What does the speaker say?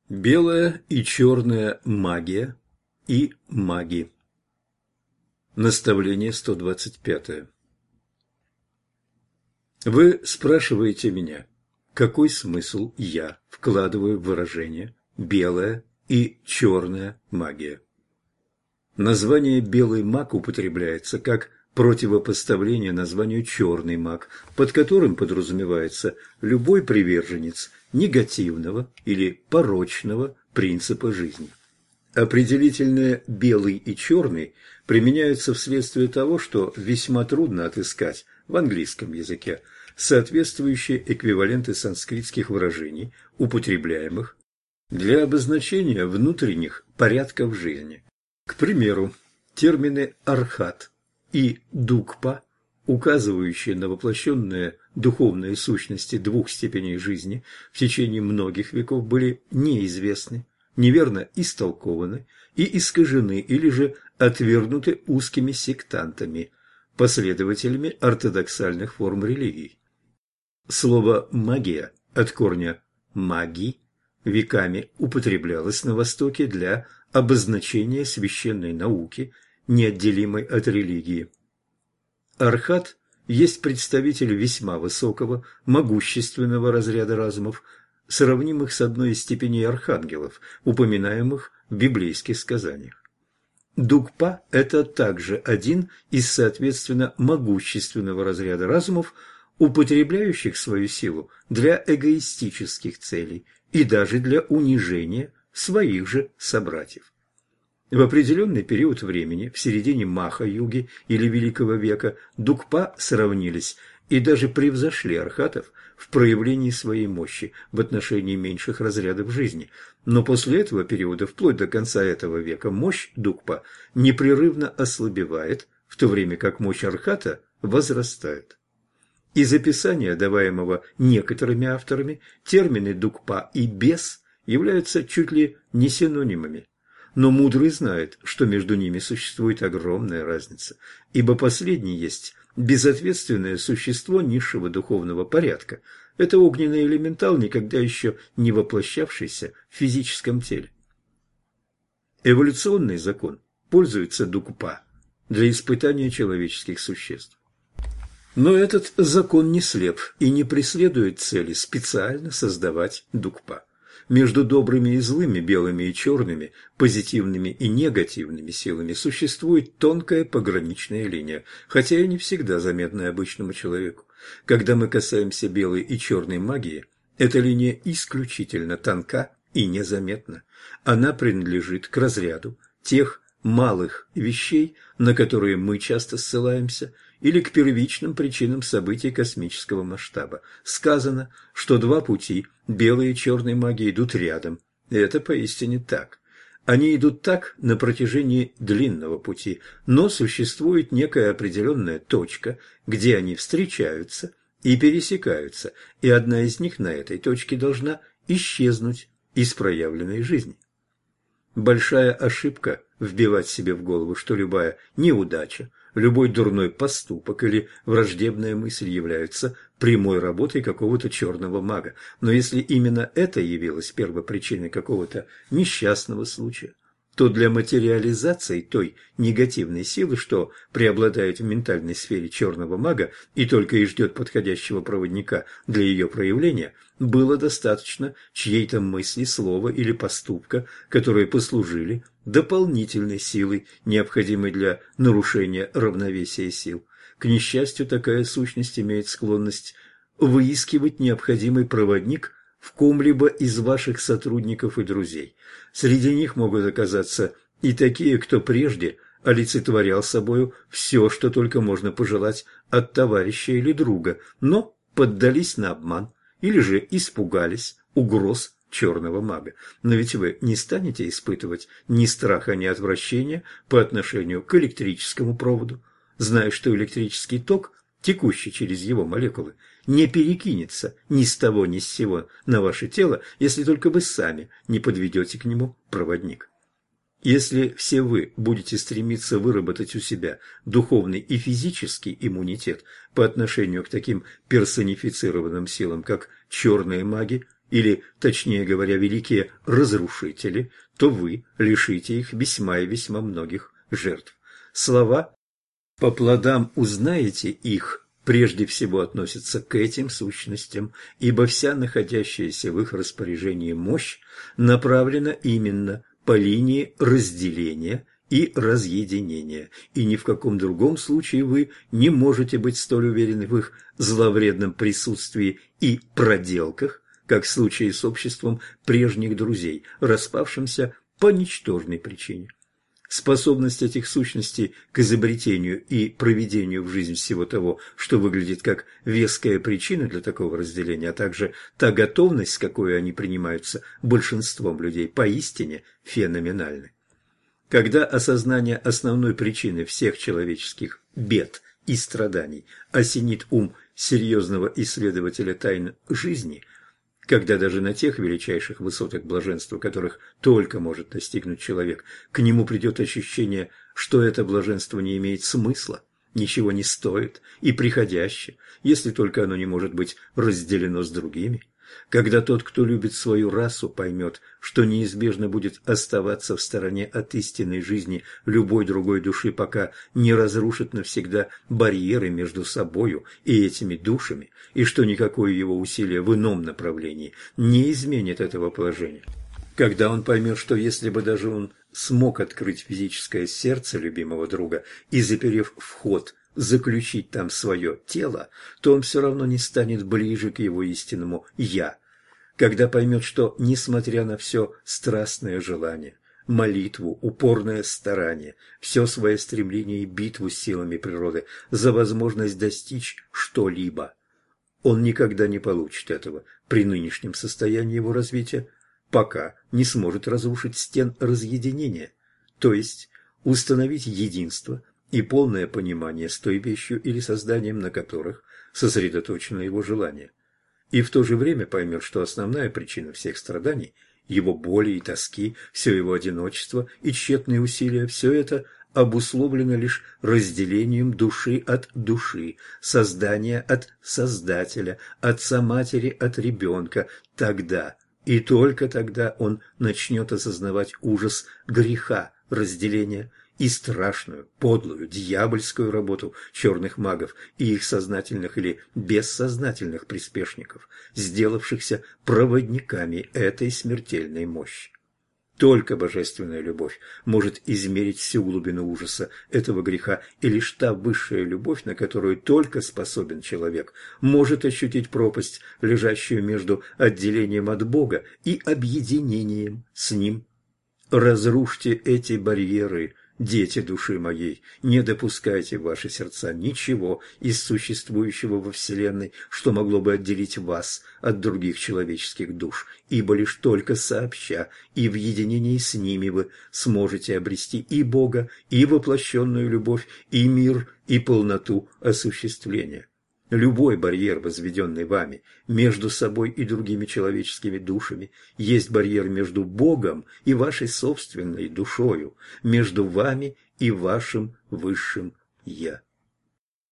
Белая и черная магия и маги. Наставление 125. Вы спрашиваете меня, какой смысл я вкладываю в выражение «белая» и «черная магия». Название «белый маг» употребляется как противопоставление названию «черный маг», под которым подразумевается любой приверженец негативного или порочного принципа жизни. Определительные «белый» и «черный» применяются вследствие того, что весьма трудно отыскать в английском языке соответствующие эквиваленты санскритских выражений, употребляемых для обозначения внутренних порядков жизни. К примеру, термины «архат» и «дукпа», указывающие на воплощенные духовные сущности двух степеней жизни, в течение многих веков были неизвестны, неверно истолкованы и искажены или же отвергнуты узкими сектантами, последователями ортодоксальных форм религий. Слово «магия» от корня «маги» веками употреблялось на Востоке для обозначения священной науки, неотделимой от религии. Архат есть представитель весьма высокого, могущественного разряда разумов, сравнимых с одной из степеней архангелов, упоминаемых в библейских сказаниях. Дукпа – это также один из, соответственно, могущественного разряда разумов, употребляющих свою силу для эгоистических целей и даже для унижения своих же собратьев. В определенный период времени, в середине Маха-юги или Великого века, Дукпа сравнились и даже превзошли архатов в проявлении своей мощи в отношении меньших разрядов жизни. Но после этого периода, вплоть до конца этого века, мощь Дукпа непрерывно ослабевает, в то время как мощь архата возрастает. Из описания, даваемого некоторыми авторами, термины «дукпа» и «бес» являются чуть ли не синонимами. Но мудрый знает, что между ними существует огромная разница, ибо последний есть безответственное существо низшего духовного порядка. Это огненный элементал, никогда еще не воплощавшийся в физическом теле. Эволюционный закон пользуется дукпа для испытания человеческих существ. Но этот закон не слеп и не преследует цели специально создавать дукпа. Между добрыми и злыми, белыми и черными, позитивными и негативными силами существует тонкая пограничная линия, хотя и не всегда заметная обычному человеку. Когда мы касаемся белой и черной магии, эта линия исключительно тонка и незаметна. Она принадлежит к разряду тех малых вещей, на которые мы часто ссылаемся, или к первичным причинам событий космического масштаба. Сказано, что два пути белой и черной магии идут рядом. И это поистине так. Они идут так на протяжении длинного пути, но существует некая определенная точка, где они встречаются и пересекаются, и одна из них на этой точке должна исчезнуть из проявленной жизни. Большая ошибка вбивать себе в голову, что любая неудача, любой дурной поступок или враждебная мысль являются прямой работой какого-то черного мага. Но если именно это явилось первопричиной какого-то несчастного случая, то для материализации той негативной силы, что преобладает в ментальной сфере черного мага и только и ждет подходящего проводника для ее проявления, было достаточно чьей-то мысли, слова или поступка, которые послужили дополнительной силой, необходимой для нарушения равновесия сил. К несчастью, такая сущность имеет склонность выискивать необходимый проводник в ком-либо из ваших сотрудников и друзей. Среди них могут оказаться и такие, кто прежде олицетворял собою все, что только можно пожелать от товарища или друга, но поддались на обман или же испугались угроз черного мага. Но ведь вы не станете испытывать ни страха, ни отвращения по отношению к электрическому проводу, зная, что электрический ток, текущий через его молекулы, не перекинется ни с того ни с сего на ваше тело, если только вы сами не подведете к нему проводник. Если все вы будете стремиться выработать у себя духовный и физический иммунитет по отношению к таким персонифицированным силам, как черные маги или, точнее говоря, великие разрушители, то вы лишите их весьма и весьма многих жертв. Слова «по плодам узнаете их» прежде всего относятся к этим сущностям, ибо вся находящаяся в их распоряжении мощь направлена именно по линии разделения и разъединения, и ни в каком другом случае вы не можете быть столь уверены в их зловредном присутствии и проделках, как в случае с обществом прежних друзей, распавшимся по ничтожной причине. Способность этих сущностей к изобретению и проведению в жизнь всего того, что выглядит как веская причина для такого разделения, а также та готовность, с какой они принимаются большинством людей, поистине феноменальны. Когда осознание основной причины всех человеческих бед и страданий осенит ум серьезного исследователя тайн жизни, когда даже на тех величайших высотах блаженства, которых только может достигнуть человек, к нему придет ощущение, что это блаженство не имеет смысла, ничего не стоит и приходяще, если только оно не может быть разделено с другими. Когда тот, кто любит свою расу, поймет, что неизбежно будет оставаться в стороне от истинной жизни любой другой души, пока не разрушит навсегда барьеры между собою и этими душами, и что никакое его усилие в ином направлении не изменит этого положения. Когда он поймет, что если бы даже он смог открыть физическое сердце любимого друга и, заперев вход, заключить там свое тело, то он все равно не станет ближе к его истинному «я». Когда поймет, что, несмотря на все страстное желание, молитву, упорное старание, все свое стремление и битву с силами природы за возможность достичь что-либо, он никогда не получит этого при нынешнем состоянии его развития, пока не сможет разрушить стен разъединения, то есть установить единство и полное понимание с той вещью или созданием, на которых сосредоточено его желание. И в то же время поймет, что основная причина всех страданий, его боли и тоски, все его одиночество и тщетные усилия, все это обусловлено лишь разделением души от души, создания от создателя, отца-матери от ребенка. Тогда и только тогда он начнет осознавать ужас греха разделения и страшную, подлую, дьявольскую работу черных магов и их сознательных или бессознательных приспешников, сделавшихся проводниками этой смертельной мощи. Только божественная любовь может измерить всю глубину ужаса этого греха, и лишь та высшая любовь, на которую только способен человек, может ощутить пропасть, лежащую между отделением от Бога и объединением с Ним. Разрушьте эти барьеры, дети души моей, не допускайте в ваши сердца ничего из существующего во Вселенной, что могло бы отделить вас от других человеческих душ, ибо лишь только сообща и в единении с ними вы сможете обрести и Бога, и воплощенную любовь, и мир, и полноту осуществления. Любой барьер, возведенный вами между собой и другими человеческими душами, есть барьер между Богом и вашей собственной душою, между вами и вашим высшим «Я».